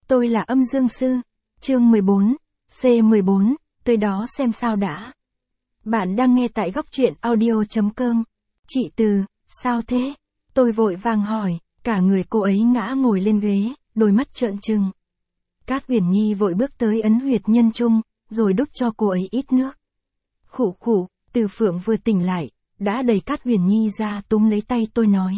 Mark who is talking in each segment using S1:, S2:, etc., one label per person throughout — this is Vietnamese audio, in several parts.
S1: Tôi là Âm Dương Sư. Chương 14, C14, tới đó xem sao đã. Bạn đang nghe tại góc truyện audio.com. Chị Từ, sao thế? Tôi vội vàng hỏi, cả người cô ấy ngã ngồi lên ghế, đôi mắt trợn trừng. Cát Huyền Nhi vội bước tới ấn huyệt nhân trung, rồi đút cho cô ấy ít nước. Khụ khụ, Từ Phượng vừa tỉnh lại, đã đẩy Cát Huyền Nhi ra túm lấy tay tôi nói.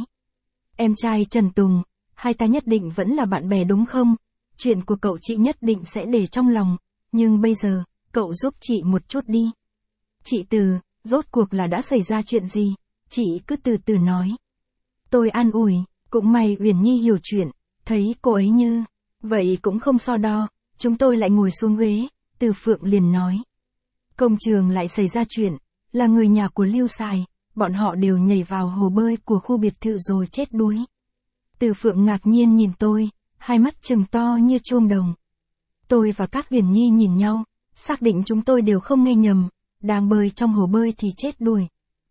S1: Em trai Trần Tùng, hai ta nhất định vẫn là bạn bè đúng không? Chuyện của cậu chị nhất định sẽ để trong lòng, nhưng bây giờ, cậu giúp chị một chút đi. Chị Từ, rốt cuộc là đã xảy ra chuyện gì? Chị cứ từ từ nói. Tôi an ủi, cũng may Huyền Nhi hiểu chuyện, thấy cô ấy như, vậy cũng không so đo, chúng tôi lại ngồi xuống ghế, Từ Phượng liền nói. Công trường lại xảy ra chuyện, là người nhà của Lưu Sài, bọn họ đều nhảy vào hồ bơi của khu biệt thự rồi chết đuối. Từ Phượng ngạc nhiên nhìn tôi, hai mắt trừng to như chuông đồng. Tôi và Cát Huyền Nhi nhìn nhau, xác định chúng tôi đều không nghe nhầm, đang bơi trong hồ bơi thì chết đuối.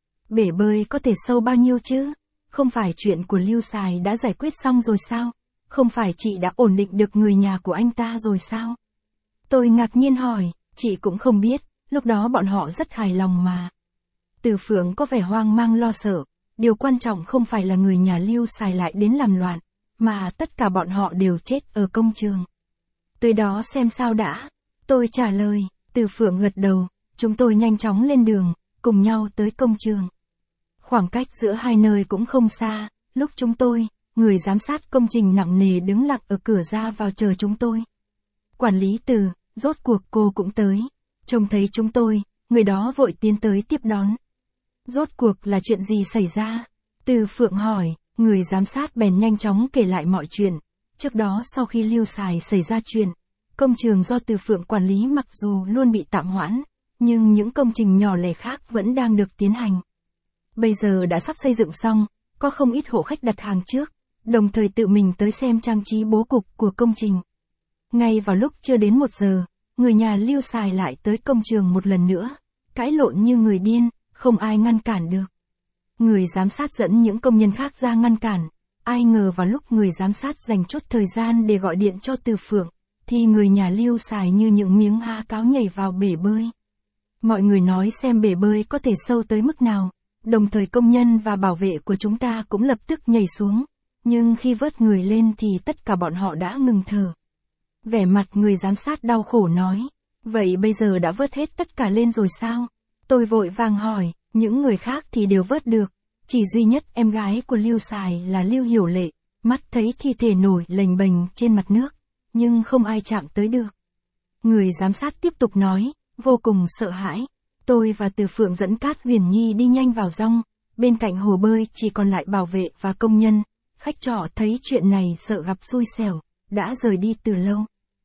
S1: Bể bơi có thể sâu bao nhiêu chứ? Không phải chuyện của Lưu Sài đã giải quyết xong rồi sao? Không phải chị đã ổn định được người nhà của anh ta rồi sao? Tôi ngạc nhiên hỏi, chị cũng không biết, lúc đó bọn họ rất hài lòng mà. Từ Phượng có vẻ hoang mang lo sợ, điều quan trọng không phải là người nhà Lưu Sài lại đến làm loạn, mà tất cả bọn họ đều chết ở công trường. Tới đó xem sao đã. Tôi trả lời, Từ Phượng gật đầu, chúng tôi nhanh chóng lên đường, cùng nhau tới công trường. Khoảng cách giữa hai nơi cũng không xa, lúc chúng tôi, người giám sát công trình nặng nề đứng lặng ở cửa ra vào chờ chúng tôi. Quản lý Từ, rốt cuộc cô cũng tới. Trông thấy chúng tôi, người đó vội tiến tới tiếp đón. Rốt cuộc là chuyện gì xảy ra? Từ Phượng hỏi, người giám sát bèn nhanh chóng kể lại mọi chuyện. Trước đó sau khi Lưu Sài xảy ra chuyện, công trường do Từ Phượng quản lý mặc dù luôn bị tạm hoãn, nhưng những công trình nhỏ lẻ khác vẫn đang được tiến hành. Bây giờ đã sắp xây dựng xong, có không ít hộ khách đặt hàng trước, đồng thời tự mình tới xem trang trí bố cục của công trình. Ngay vào lúc chưa đến 1 giờ, người nhà Lưu Sài lại tới công trường một lần nữa, cãi lộn như người điên, không ai ngăn cản được. Người giám sát dẫn những công nhân khác ra ngăn cản, ai ngờ vào lúc người giám sát dành chút thời gian để gọi điện cho Từ Phượng, thì người nhà Lưu Sài như những miếng há cáo nhảy vào bể bơi. Mọi người nói xem bể bơi có thể sâu tới mức nào, đồng thời công nhân và bảo vệ của chúng ta cũng lập tức nhảy xuống, nhưng khi vớt người lên thì tất cả bọn họ đã ngừng thở. Vẻ mặt người giám sát đau khổ nói, vậy bây giờ đã vớt hết tất cả lên rồi sao? Tôi vội vàng hỏi, những người khác thì đều vớt được, chỉ duy nhất em gái của Lưu Sài là Lưu Hiểu Lệ, mắt thấy thi thể nổi lềnh bềnh trên mặt nước, nhưng không ai chạm tới được. Người giám sát tiếp tục nói, vô cùng sợ hãi. Tôi và Từ Phượng dẫn Cát Huyền Nhi đi nhanh vào rong, bên cạnh hồ bơi chỉ còn lại bảo vệ và công nhân. Khách trọ thấy chuyện này sợ gặp xui xẻo, đã rời đi từ lâu.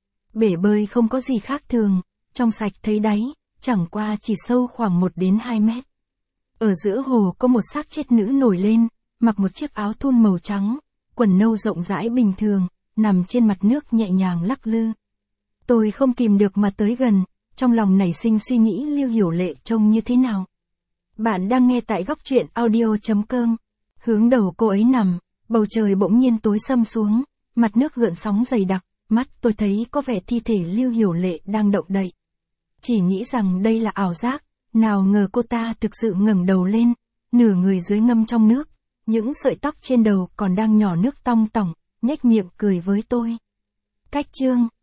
S1: Bể bơi không có gì khác thường, trong sạch thấy đáy, chẳng qua chỉ sâu khoảng 1 đến 2 mét. Ở giữa hồ có một xác chết nữ nổi lên, mặc một chiếc áo thun màu trắng, quần nâu rộng rãi bình thường, nằm trên mặt nước nhẹ nhàng lắc lư. Tôi không kìm được mà tới gần, trong lòng nảy sinh suy nghĩ Lưu Hiểu Lệ trông như thế nào. Bạn đang nghe tại góc truyện audio.com. Hướng đầu cô ấy nằm, bầu trời bỗng nhiên tối sầm xuống, mặt nước gợn sóng dày đặc, mắt tôi thấy có vẻ thi thể Lưu Hiểu Lệ đang động đậy. Chỉ nghĩ rằng đây là ảo giác, nào ngờ cô ta thực sự ngẩng đầu lên, nửa người dưới ngâm trong nước, những sợi tóc trên đầu còn đang nhỏ nước tong tỏng, nhếch miệng cười với tôi. Cách chương